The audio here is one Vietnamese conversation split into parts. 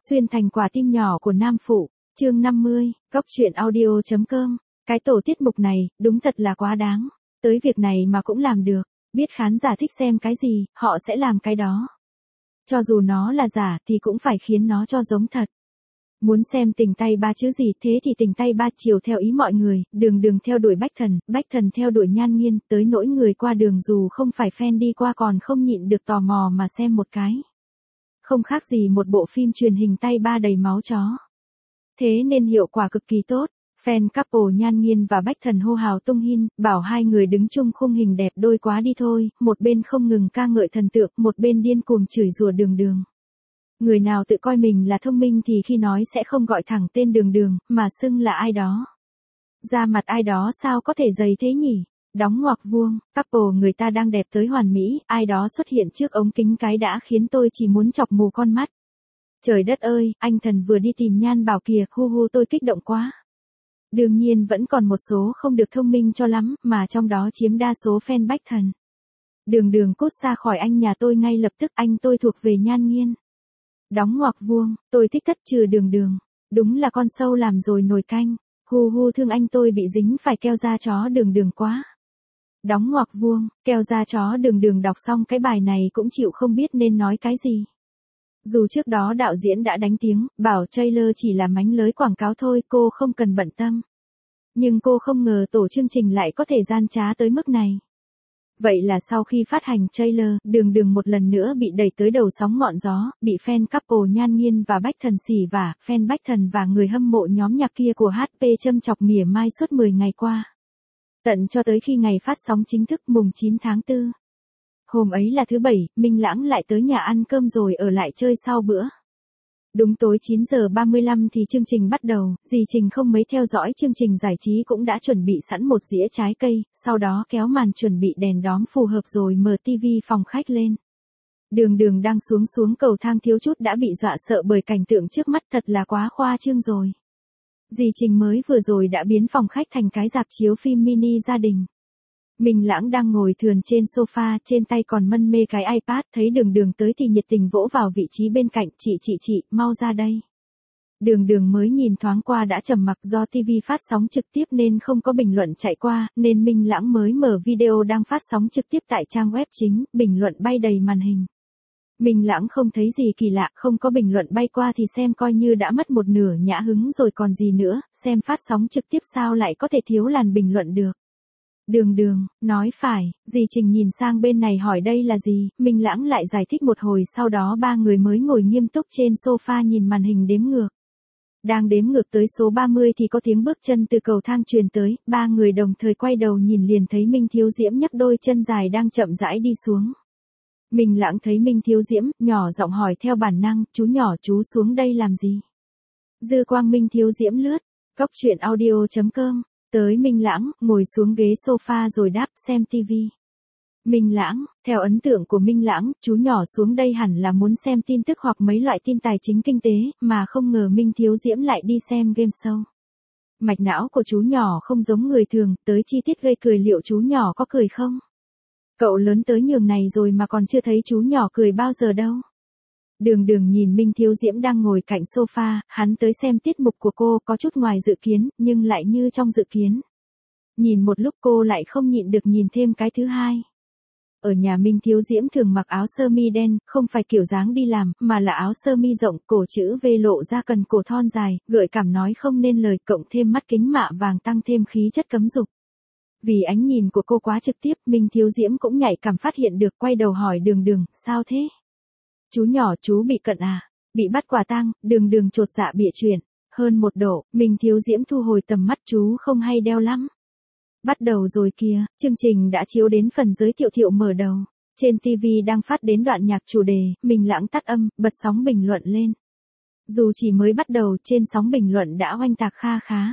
Xuyên thành quả tim nhỏ của nam phụ, chương 50, góc truyện audio.com. Cái tổ tiết mục này, đúng thật là quá đáng. Tới việc này mà cũng làm được, biết khán giả thích xem cái gì, họ sẽ làm cái đó. Cho dù nó là giả thì cũng phải khiến nó cho giống thật. Muốn xem tình tay ba chữ gì thế thì tình tay ba chiều theo ý mọi người, đường theo đuổi Bách Thần theo đuổi Nhan Nghiên, tới nỗi người qua đường dù không phải fan đi qua còn không nhịn được tò mò mà xem một cái. Không khác gì một bộ phim truyền hình tay ba đầy máu chó. Thế nên hiệu quả cực kỳ tốt, fan couple Nhan Nghiên và Bách Thần hô hào tung hin, bảo hai người đứng chung khung hình đẹp đôi quá đi thôi, một bên không ngừng ca ngợi thần tượng, một bên điên cuồng chửi rủa đường. Người nào tự coi mình là thông minh thì khi nói sẽ không gọi thẳng tên đường, mà xưng là ai đó. Da mặt ai đó sao có thể dày thế nhỉ? Đóng ngoặc vuông, couple người ta đang đẹp tới hoàn mỹ, ai đó xuất hiện trước ống kính cái đã khiến tôi chỉ muốn chọc mù con mắt. Trời đất ơi, anh Thần vừa đi tìm Nhan Bảo kìa, hu tôi kích động quá. Đương nhiên vẫn còn một số không được thông minh cho lắm, mà trong đó chiếm đa số fan Bách Thần. Đường cút ra khỏi anh nhà tôi ngay lập tức, anh tôi thuộc về Nhan Nghiên. Đóng ngoặc vuông, tôi thích thất trừ đường. Đúng là con sâu làm rồi nồi canh. Hu thương anh tôi bị dính phải keo da chó đường quá. Đóng ngoặc vuông, keo da chó đường đọc xong cái bài này cũng chịu không biết nên nói cái gì. Dù trước đó đạo diễn đã đánh tiếng, bảo trailer chỉ là mánh lới quảng cáo thôi, cô không cần bận tâm. Nhưng cô không ngờ tổ chương trình lại có thể gian trá tới mức này. Vậy là sau khi phát hành trailer, đường một lần nữa bị đẩy tới đầu sóng ngọn gió, bị fan couple Nhan Nghiên và Bách Thần xỉ vả, fan Bách Thần và người hâm mộ nhóm nhạc kia của HP châm chọc mỉa mai suốt 10 ngày qua. Tận cho tới khi ngày phát sóng chính thức mùng 9 tháng 4. Hôm ấy là thứ Bảy, Minh Lãng lại tới nhà ăn cơm rồi ở lại chơi sau bữa. Đúng tối 9 giờ 35 thì chương trình bắt đầu, dì Trình không mấy theo dõi chương trình giải trí cũng đã chuẩn bị sẵn một dĩa trái cây, sau đó kéo màn chuẩn bị đèn đóm phù hợp rồi mở tivi phòng khách lên. Đường đang xuống cầu thang thiếu chút đã bị dọa sợ bởi cảnh tượng trước mắt, thật là quá khoa trương rồi. Dì Trình mới vừa rồi đã biến phòng khách thành cái rạp chiếu phim mini gia đình. Minh Lãng đang ngồi thườn trên sofa, trên tay còn mân mê cái iPad, thấy đường tới thì nhiệt tình vỗ vào vị trí bên cạnh, chị, mau ra đây. Đường mới nhìn thoáng qua đã trầm mặc, do TV phát sóng trực tiếp nên không có bình luận chạy qua, nên Minh Lãng mới mở video đang phát sóng trực tiếp tại trang web chính, bình luận bay đầy màn hình. Minh Lãng không thấy gì kỳ lạ, không có bình luận bay qua thì xem coi như đã mất một nửa nhã hứng rồi còn gì nữa, xem phát sóng trực tiếp sao lại có thể thiếu làn bình luận được. Đường, nói phải, dì Trình nhìn sang bên này hỏi đây là gì, Minh Lãng lại giải thích một hồi, sau đó ba người mới ngồi nghiêm túc trên sofa nhìn màn hình đếm ngược. Đang đếm ngược tới số 30 thì có tiếng bước chân từ cầu thang truyền tới, ba người đồng thời quay đầu nhìn liền thấy Minh Thiếu Diễm nhấc đôi chân dài đang chậm rãi đi xuống. Minh Lãng thấy Minh Thiếu Diễm, nhỏ giọng hỏi theo bản năng, chú nhỏ chú xuống đây làm gì? Dư quang Minh Thiếu Diễm lướt, góc truyện audio.com. Tới Minh Lãng, ngồi xuống ghế sofa rồi đáp, xem TV. Minh Lãng, theo ấn tượng của Minh Lãng, chú nhỏ xuống đây hẳn là muốn xem tin tức hoặc mấy loại tin tài chính kinh tế, mà không ngờ Minh Thiếu Diễm lại đi xem game show. Mạch não của chú nhỏ không giống người thường, tới chi tiết gây cười, liệu chú nhỏ có cười không? Cậu lớn tới nhường này rồi mà còn chưa thấy chú nhỏ cười bao giờ đâu. Đường nhìn Minh Thiếu Diễm đang ngồi cạnh sofa, hắn tới xem tiết mục của cô, có chút ngoài dự kiến, nhưng lại như trong dự kiến. Nhìn một lúc cô lại không nhịn được nhìn thêm cái thứ hai. Ở nhà Minh Thiếu Diễm thường mặc áo sơ mi đen, không phải kiểu dáng đi làm, mà là áo sơ mi rộng, cổ chữ V lộ ra cần cổ thon dài, gợi cảm nói không nên lời, cộng thêm mắt kính mạ vàng tăng thêm khí chất cấm dục. Vì ánh nhìn của cô quá trực tiếp, Minh Thiếu Diễm cũng nhạy cảm phát hiện được, quay đầu hỏi đường, sao thế? Chú nhỏ chú bị cận à? Bị bắt quả tang, đường chột dạ bịa chuyện. Hơn 1 độ, Minh Thiếu Diễm thu hồi tầm mắt, chú không hay đeo lắm. Bắt đầu rồi kìa, chương trình đã chiếu đến phần giới thiệu mở đầu. Trên TV đang phát đến đoạn nhạc chủ đề, Minh Lãng tắt âm, bật sóng bình luận lên. Dù chỉ mới bắt đầu, trên sóng bình luận đã oanh tạc kha khá.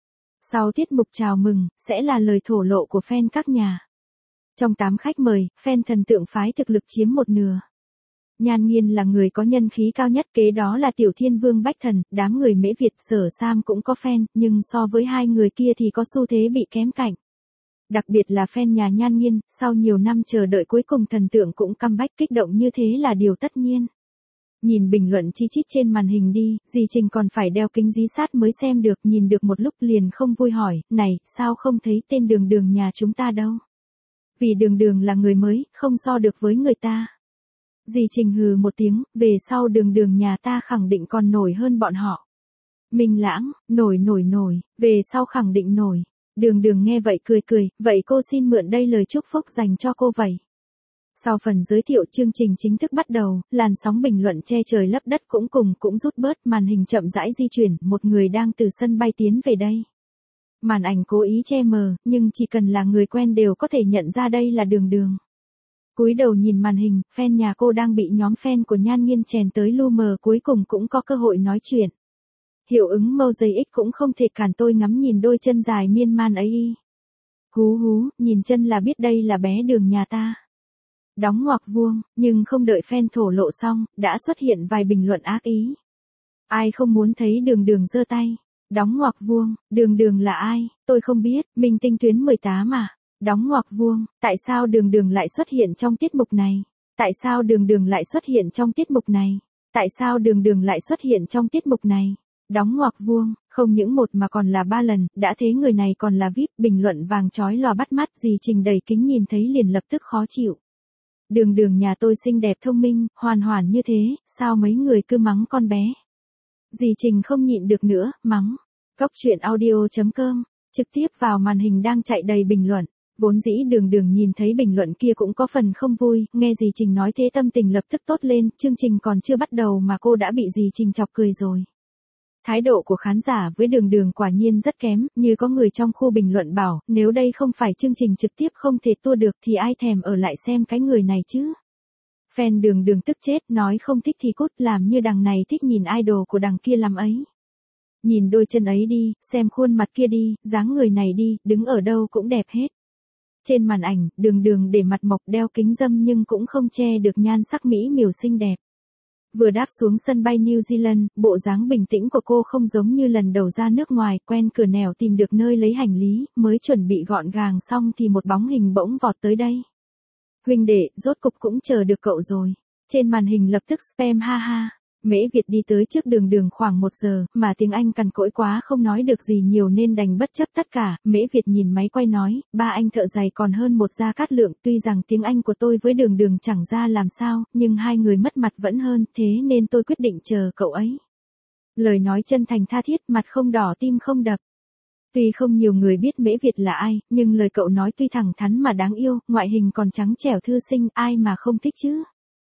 Sau tiết mục chào mừng, sẽ là lời thổ lộ của fan các nhà. Trong 8 khách mời, fan thần tượng phái thực lực chiếm 1/2. Nhan Nghiên là người có nhân khí cao nhất, kế đó là Tiểu Thiên Vương Bách Thần, đám người Mễ Việt, Sở Sam cũng có fan, nhưng so với hai người kia thì có xu thế bị kém cạnh. Đặc biệt là fan nhà Nhan Nghiên, sau nhiều năm chờ đợi cuối cùng thần tượng cũng comeback, kích động như thế là điều tất nhiên. Nhìn bình luận chi chít trên màn hình đi, dì Trình còn phải đeo kính dí sát mới xem được, nhìn được một lúc liền không vui hỏi, này, sao không thấy tên Đường Đường nhà chúng ta đâu? Vì Đường Đường là người mới, không so được với người ta. Dì Trình hừ một tiếng, về sau Đường Đường nhà ta khẳng định còn nổi hơn bọn họ. Minh Lãng, nổi, về sau khẳng định nổi. Đường Đường nghe vậy cười cười, vậy cô xin mượn đây lời chúc phúc dành cho cô vậy. Sau phần giới thiệu chương trình chính thức bắt đầu, làn sóng bình luận che trời lấp đất cũng rút bớt, màn hình chậm rãi di chuyển, một người đang từ sân bay tiến về đây. Màn ảnh cố ý che mờ, nhưng chỉ cần là người quen đều có thể nhận ra đây là Đường Đường. Cúi đầu nhìn màn hình, fan nhà cô đang bị nhóm fan của Nhan Nghiên chèn tới lu mờ cuối cùng cũng có cơ hội nói chuyện. Hiệu ứng Mosaic cũng không thể cản tôi ngắm nhìn đôi chân dài miên man ấy. Hú, nhìn chân là biết đây là bé Đường nhà ta. Đóng ngoặc vuông, nhưng không đợi fan thổ lộ xong, đã xuất hiện vài bình luận ác ý. Ai không muốn thấy Đường Đường giơ tay. Đóng ngoặc vuông, Đường Đường là ai, tôi không biết, minh tinh tuyến 18 à. Đóng ngoặc vuông, tại sao Đường Đường lại xuất hiện trong tiết mục này? Tại sao Đường Đường lại xuất hiện trong tiết mục này? Tại sao Đường Đường lại xuất hiện trong tiết mục này? Đóng ngoặc vuông, không những một mà còn là 3 lần, đã thế người này còn là VIP, bình luận vàng chói lòa bắt mắt, dì Trình đầy kính nhìn thấy liền lập tức khó chịu. Đường Đường nhà tôi xinh đẹp thông minh, hoàn như thế, sao mấy người cứ mắng con bé? Dì Trình không nhịn được nữa, mắng. Cóc truyện audio.com, trực tiếp vào màn hình đang chạy đầy bình luận. Vốn dĩ Đường Đường nhìn thấy bình luận kia cũng có phần không vui, nghe dì Trình nói thế tâm tình lập tức tốt lên, chương trình còn chưa bắt đầu mà cô đã bị dì Trình chọc cười rồi. Thái độ của khán giả với Đường Đường quả nhiên rất kém, như có người trong khu bình luận bảo, nếu đây không phải chương trình trực tiếp không thể tua được thì ai thèm ở lại xem cái người này chứ. Fan Đường Đường tức chết, nói không thích thì cút, làm như đằng này thích nhìn idol của đằng kia làm ấy. Nhìn đôi chân ấy đi, xem khuôn mặt kia đi, dáng người này đi, đứng ở đâu cũng đẹp hết. Trên màn ảnh, Đường Đường để mặt mộc đeo kính râm nhưng cũng không che được nhan sắc mỹ miều xinh đẹp. Vừa đáp xuống sân bay New Zealand, bộ dáng bình tĩnh của cô không giống như lần đầu ra nước ngoài, quen cửa nẻo tìm được nơi lấy hành lý, mới chuẩn bị gọn gàng xong thì một bóng hình bỗng vọt tới đây. Huynh đệ, rốt cục cũng chờ được cậu rồi. Trên màn hình lập tức spam ha ha. Mễ Việt đi tới trước Đường Đường khoảng 1 giờ, mà tiếng Anh cằn cỗi quá không nói được gì nhiều nên đành bất chấp tất cả. Mễ Việt nhìn máy quay nói, ba anh thợ giày còn hơn một Gia Cát Lượng, tuy rằng tiếng Anh của tôi với Đường Đường chẳng ra làm sao, nhưng hai người mất mặt vẫn hơn, thế nên tôi quyết định chờ cậu ấy. Lời nói chân thành tha thiết, mặt không đỏ tim không đập. Tuy không nhiều người biết Mễ Việt là ai, nhưng lời cậu nói tuy thẳng thắn mà đáng yêu, ngoại hình còn trắng trẻo thư sinh, ai mà không thích chứ.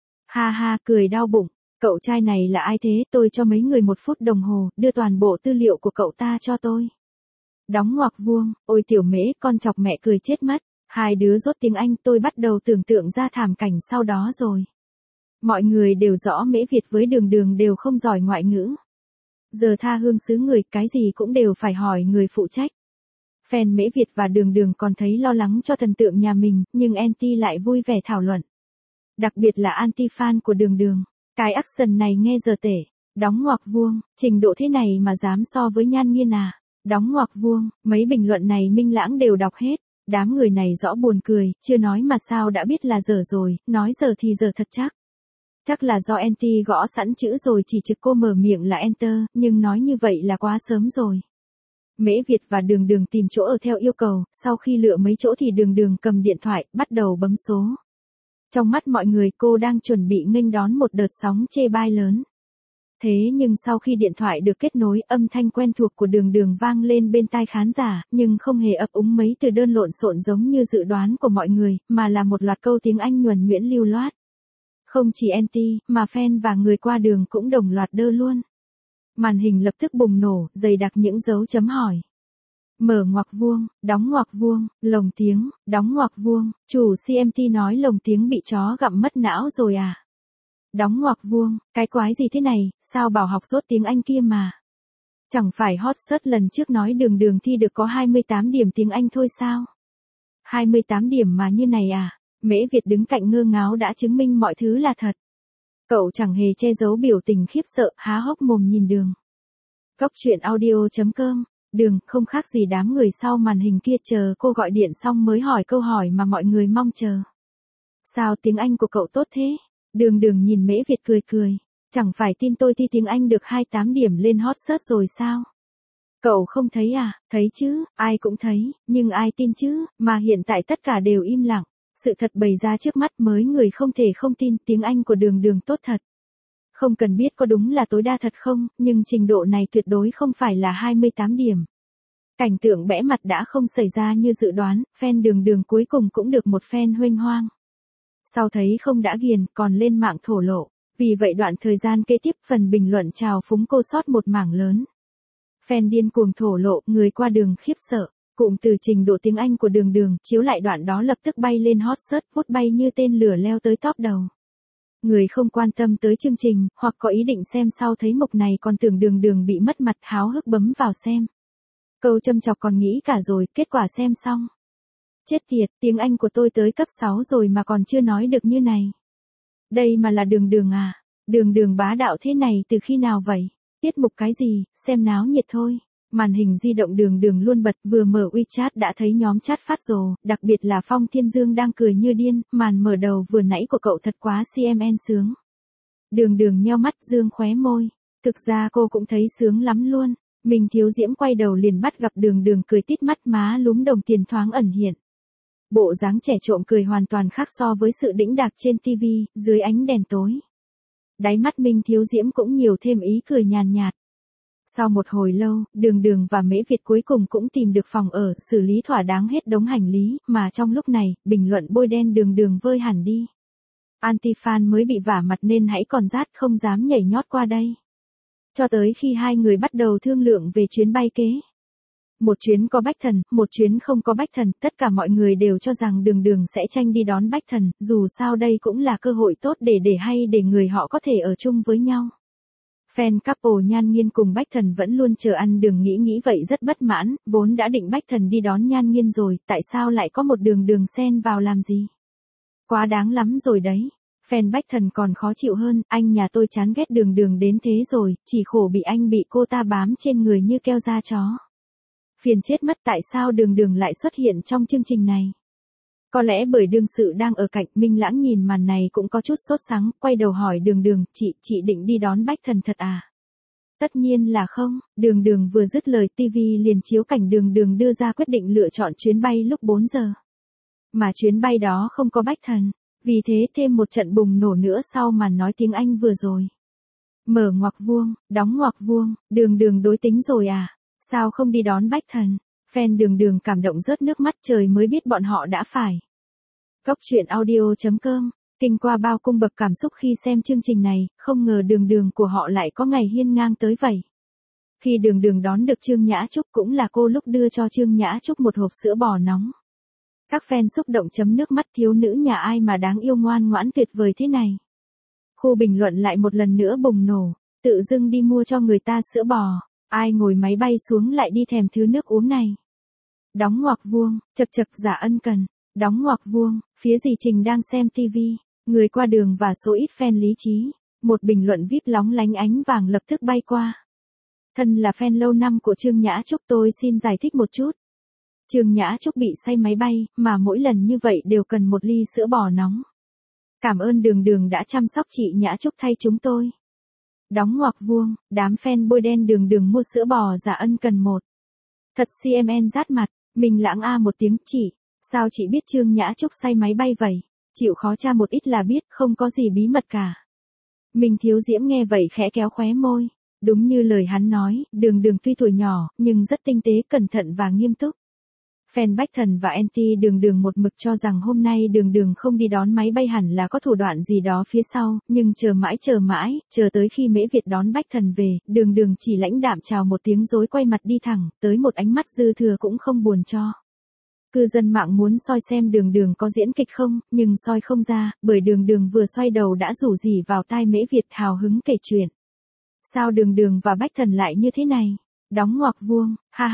Ha ha, cười đau bụng. Cậu trai này là ai thế, tôi cho mấy người 1 phút đồng hồ, đưa toàn bộ tư liệu của cậu ta cho tôi. Đóng ngoặc vuông, ôi tiểu Mễ, con chọc mẹ cười chết mất. Hai đứa rốt tiếng Anh, tôi bắt đầu tưởng tượng ra thảm cảnh sau đó rồi. Mọi người đều rõ Mễ Việt với Đường Đường đều không giỏi ngoại ngữ. Giờ tha hương xứ người, cái gì cũng đều phải hỏi người phụ trách. Fan Mễ Việt và Đường Đường còn thấy lo lắng cho thần tượng nhà mình, nhưng anti lại vui vẻ thảo luận. Đặc biệt là anti-fan của Đường Đường. Cái action này nghe giờ tể. Đóng ngoặc vuông, trình độ thế này mà dám so với Nhan Nghiên à. Đóng ngoặc vuông, mấy bình luận này Minh Lãng đều đọc hết. Đám người này rõ buồn cười, chưa nói mà sao đã biết là dở rồi, nói giờ thì dở thật chắc. Chắc là do anti gõ sẵn chữ rồi chỉ trực cô mở miệng là enter, nhưng nói như vậy là quá sớm rồi. Mễ Việt và Đường Đường tìm chỗ ở theo yêu cầu, sau khi lựa mấy chỗ thì Đường Đường cầm điện thoại, bắt đầu bấm số. Trong mắt mọi người cô đang chuẩn bị nghênh đón một đợt sóng chê bai lớn. Thế nhưng sau khi điện thoại được kết nối, âm thanh quen thuộc của Đường Đường vang lên bên tai khán giả, nhưng không hề ấp úng mấy từ đơn lộn xộn giống như dự đoán của mọi người, mà là một loạt câu tiếng Anh nhuần nhuyễn lưu loát. Không chỉ anti, mà fan và người qua đường cũng đồng loạt đơ luôn. Màn hình lập tức bùng nổ, dày đặc những dấu chấm hỏi. Mở ngoặc vuông, đóng ngoặc vuông, lồng tiếng, đóng ngoặc vuông, chủ CMT nói lồng tiếng bị chó gặm mất não rồi à? Đóng ngoặc vuông, cái quái gì thế này, sao bảo học dốt tiếng Anh kia mà? Chẳng phải hot search lần trước nói Đường Đường thi được có 28 điểm tiếng Anh thôi sao? 28 điểm mà như này à? Mễ Việt đứng cạnh ngơ ngáo đã chứng minh mọi thứ là thật. Cậu chẳng hề che giấu biểu tình khiếp sợ, há hốc mồm nhìn Đường. Cóc truyện audio.com. Đường, không khác gì đám người sau màn hình kia chờ cô gọi điện xong mới hỏi câu hỏi mà mọi người mong chờ. Sao tiếng Anh của cậu tốt thế? Đường Đường nhìn Mễ Việt cười cười. Chẳng phải tin tôi thi tiếng Anh được 28 điểm lên hot search rồi sao? Cậu không thấy à? Thấy chứ, ai cũng thấy, nhưng ai tin chứ, mà hiện tại tất cả đều im lặng. Sự thật bày ra trước mắt mới người không thể không tin tiếng Anh của Đường Đường tốt thật. Không cần biết có đúng là tối đa thật không, nhưng trình độ này tuyệt đối không phải là 28 điểm. Cảnh tượng bẽ mặt đã không xảy ra như dự đoán, fan Đường Đường cuối cùng cũng được một fan huênh hoang. Sau thấy không đã ghiền, còn lên mạng thổ lộ. Vì vậy đoạn thời gian kế tiếp phần bình luận chào phúng cô sót một mảng lớn. Fan điên cuồng thổ lộ, người qua đường khiếp sợ. Cụm từ trình độ tiếng Anh của Đường Đường chiếu lại đoạn đó lập tức bay lên hot search, vút bay như tên lửa leo tới top đầu. Người không quan tâm tới chương trình, hoặc có ý định xem sau thấy mục này còn tưởng Đường Đường bị mất mặt háo hức bấm vào xem. Câu châm chọc còn nghĩ cả rồi, kết quả xem xong. Chết tiệt, tiếng Anh của tôi tới cấp 6 rồi mà còn chưa nói được như này. Đây mà là Đường Đường à? Đường Đường bá đạo thế này từ khi nào vậy? Tiết mục cái gì, xem náo nhiệt thôi. Màn hình di động Đường Đường luôn bật, vừa mở WeChat đã thấy nhóm chat phát rồ, đặc biệt là Phong Thiên Dương đang cười như điên, màn mở đầu vừa nãy của cậu thật quá CMN sướng. Đường Đường nheo mắt dương khóe môi, thực ra cô cũng thấy sướng lắm luôn. Mình Thiếu Diễm quay đầu liền bắt gặp Đường Đường cười tít mắt, má lúm đồng tiền thoáng ẩn hiện. Bộ dáng trẻ trộm cười hoàn toàn khác so với sự đĩnh đạc trên TV, dưới ánh đèn tối. Đáy mắt Minh Thiếu Diễm cũng nhiều thêm ý cười nhàn nhạt. Sau một hồi lâu, Đường Đường và Mễ Việt cuối cùng cũng tìm được phòng ở, xử lý thỏa đáng hết đống hành lý, mà trong lúc này, bình luận bôi đen Đường Đường vơi hẳn đi. Anti-fan mới bị vả mặt nên hãy còn rát không dám nhảy nhót qua đây. Cho tới khi hai người bắt đầu thương lượng về chuyến bay kế. Một chuyến có Bách Thần, một chuyến không có Bách Thần, tất cả mọi người đều cho rằng Đường Đường sẽ tranh đi đón Bách Thần, dù sao đây cũng là cơ hội tốt để người họ có thể ở chung với nhau. Fan couple Nhan Nghiên cùng Bách Thần vẫn luôn chờ ăn Đường nghĩ vậy rất bất mãn, vốn đã định Bách Thần đi đón Nhan Nghiên rồi, tại sao lại có một Đường Đường xen vào làm gì? Quá đáng lắm rồi đấy. Fan Bách Thần còn khó chịu hơn, anh nhà tôi chán ghét Đường Đường đến thế rồi, chỉ khổ bị anh bị cô ta bám trên người như keo da chó. Phiền chết mất, tại sao Đường Đường lại xuất hiện trong chương trình này? Có lẽ bởi đương sự đang ở cạnh, Minh Lãng nhìn màn này cũng có chút sốt sắng, quay đầu hỏi Đường Đường, chị định đi đón Bách Thần thật à? Tất nhiên là không, Đường Đường vừa dứt lời TV liền chiếu cảnh Đường Đường đưa ra quyết định lựa chọn chuyến bay lúc 4 giờ. Mà chuyến bay đó không có Bách Thần, vì thế thêm một trận bùng nổ nữa sau màn nói tiếng Anh vừa rồi. Mở ngoặc vuông, đóng ngoặc vuông, Đường Đường đối tính rồi à? Sao không đi đón Bách Thần? Fan Đường Đường cảm động rớt nước mắt, trời mới biết bọn họ đã phải. Cốc truyện audio.com, kinh qua bao cung bậc cảm xúc khi xem chương trình này, không ngờ Đường Đường của họ lại có ngày hiên ngang tới vậy. Khi Đường Đường đón được Trương Nhã Trúc cũng là cô lúc đưa cho Trương Nhã Trúc một hộp sữa bò nóng. Các fan xúc động chấm nước mắt, thiếu nữ nhà ai mà đáng yêu ngoan ngoãn tuyệt vời thế này. Khu bình luận lại một lần nữa bùng nổ, tự dưng đi mua cho người ta sữa bò. Ai ngồi máy bay xuống lại đi thèm thứ nước uống này. Đóng ngoặc vuông, chật giả ân cần. Đóng ngoặc vuông, phía dì Trình đang xem TV. Người qua đường và số ít fan lý trí. Một bình luận VIP lóng lánh ánh vàng lập tức bay qua. Thân là fan lâu năm của Trương Nhã Trúc, tôi xin giải thích một chút. Trương Nhã Trúc bị say máy bay, mà mỗi lần như vậy đều cần một ly sữa bò nóng. Cảm ơn Đường Đường đã chăm sóc chị Nhã Trúc thay chúng tôi. Đóng ngoặc vuông, đám fan bôi đen Đường Đường mua sữa bò giả ân cần một. Thật CMN rát mặt, mình lãng a một tiếng, sao chị biết Trương Nhã Trúc say máy bay vậy? Chịu khó tra một ít là biết, không có gì bí mật cả. Mình Thiếu Diễm nghe vậy khẽ kéo khóe môi. Đúng như lời hắn nói, Đường Đường tuy tuổi nhỏ, nhưng rất tinh tế, cẩn thận và nghiêm túc. Fan Bách Thần và anti Đường Đường một mực cho rằng hôm nay Đường Đường không đi đón máy bay hẳn là có thủ đoạn gì đó phía sau, nhưng chờ mãi, chờ tới khi Mễ Việt đón Bách Thần về, Đường Đường chỉ lãnh đạm chào một tiếng rồi quay mặt đi thẳng, tới một ánh mắt dư thừa cũng không buồn cho. Cư dân mạng muốn soi xem Đường Đường có diễn kịch không, nhưng soi không ra, bởi Đường Đường vừa xoay đầu đã rủ rỉ vào tai Mễ Việt hào hứng kể chuyện. Sao Đường Đường và Bách Thần lại như thế này? Đóng ngoặc vuông,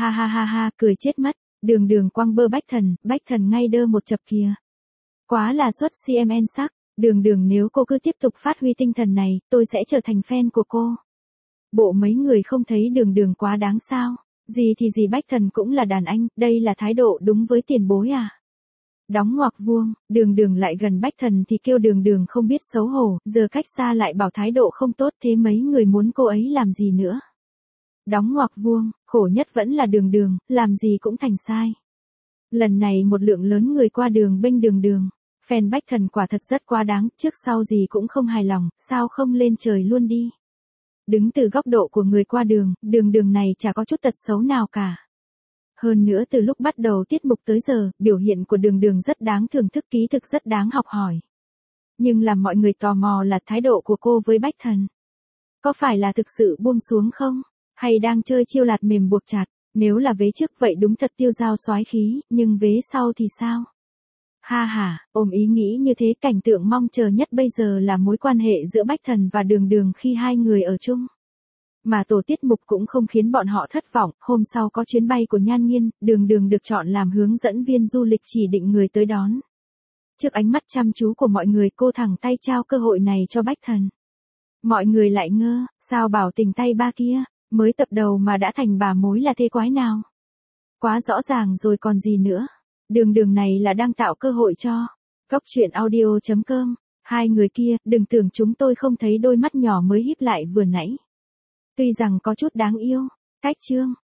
ha, cười chết mất. Đường Đường quăng bơ Bách Thần ngay đơ một chập kìa. Quá là xuất CMN sắc, Đường Đường nếu cô cứ tiếp tục phát huy tinh thần này, tôi sẽ trở thành fan của cô. Bộ mấy người không thấy Đường Đường quá đáng sao? Gì thì gì Bách Thần cũng là đàn anh, đây là thái độ đúng với tiền bối à? Đóng ngoặc vuông, Đường Đường lại gần Bách Thần thì kêu Đường Đường không biết xấu hổ, giờ cách xa lại bảo thái độ không tốt, thế mấy người muốn cô ấy làm gì nữa. Đóng ngoặc vuông, khổ nhất vẫn là Đường Đường, làm gì cũng thành sai. Lần này một lượng lớn người qua đường bênh Đường Đường. Fan Bách Thần quả thật rất quá đáng, trước sau gì cũng không hài lòng, sao không lên trời luôn đi. Đứng từ góc độ của người qua đường, Đường Đường này chả có chút tật xấu nào cả. Hơn nữa từ lúc bắt đầu tiết mục tới giờ, biểu hiện của Đường Đường rất đáng thưởng thức, ký thực rất đáng học hỏi. Nhưng làm mọi người tò mò là thái độ của cô với Bách Thần. Có phải là thực sự buông xuống không? Hay đang chơi chiêu lạt mềm buộc chặt? Nếu là vế trước vậy đúng thật tiêu dao soái khí, nhưng vế sau thì sao? Ha ha, ôm ý nghĩ như thế, cảnh tượng mong chờ nhất bây giờ là mối quan hệ giữa Bách Thần và Đường Đường khi hai người ở chung. Mà tổ tiết mục cũng không khiến bọn họ thất vọng, hôm sau có chuyến bay của Nhan Nghiên, Đường Đường được chọn làm hướng dẫn viên du lịch chỉ định người tới đón. Trước ánh mắt chăm chú của mọi người, cô thẳng tay trao cơ hội này cho Bách Thần. Mọi người lại ngơ, sao bảo tình tay ba kia, mới tập đầu mà đã thành bà mối là thế quái nào? Quá rõ ràng rồi còn gì nữa. Đường Đường này là đang tạo cơ hội cho. Góc truyện audio.com. Hai người kia, đừng tưởng chúng tôi không thấy đôi mắt nhỏ mới híp lại vừa nãy. Tuy rằng có chút đáng yêu. Cách chương.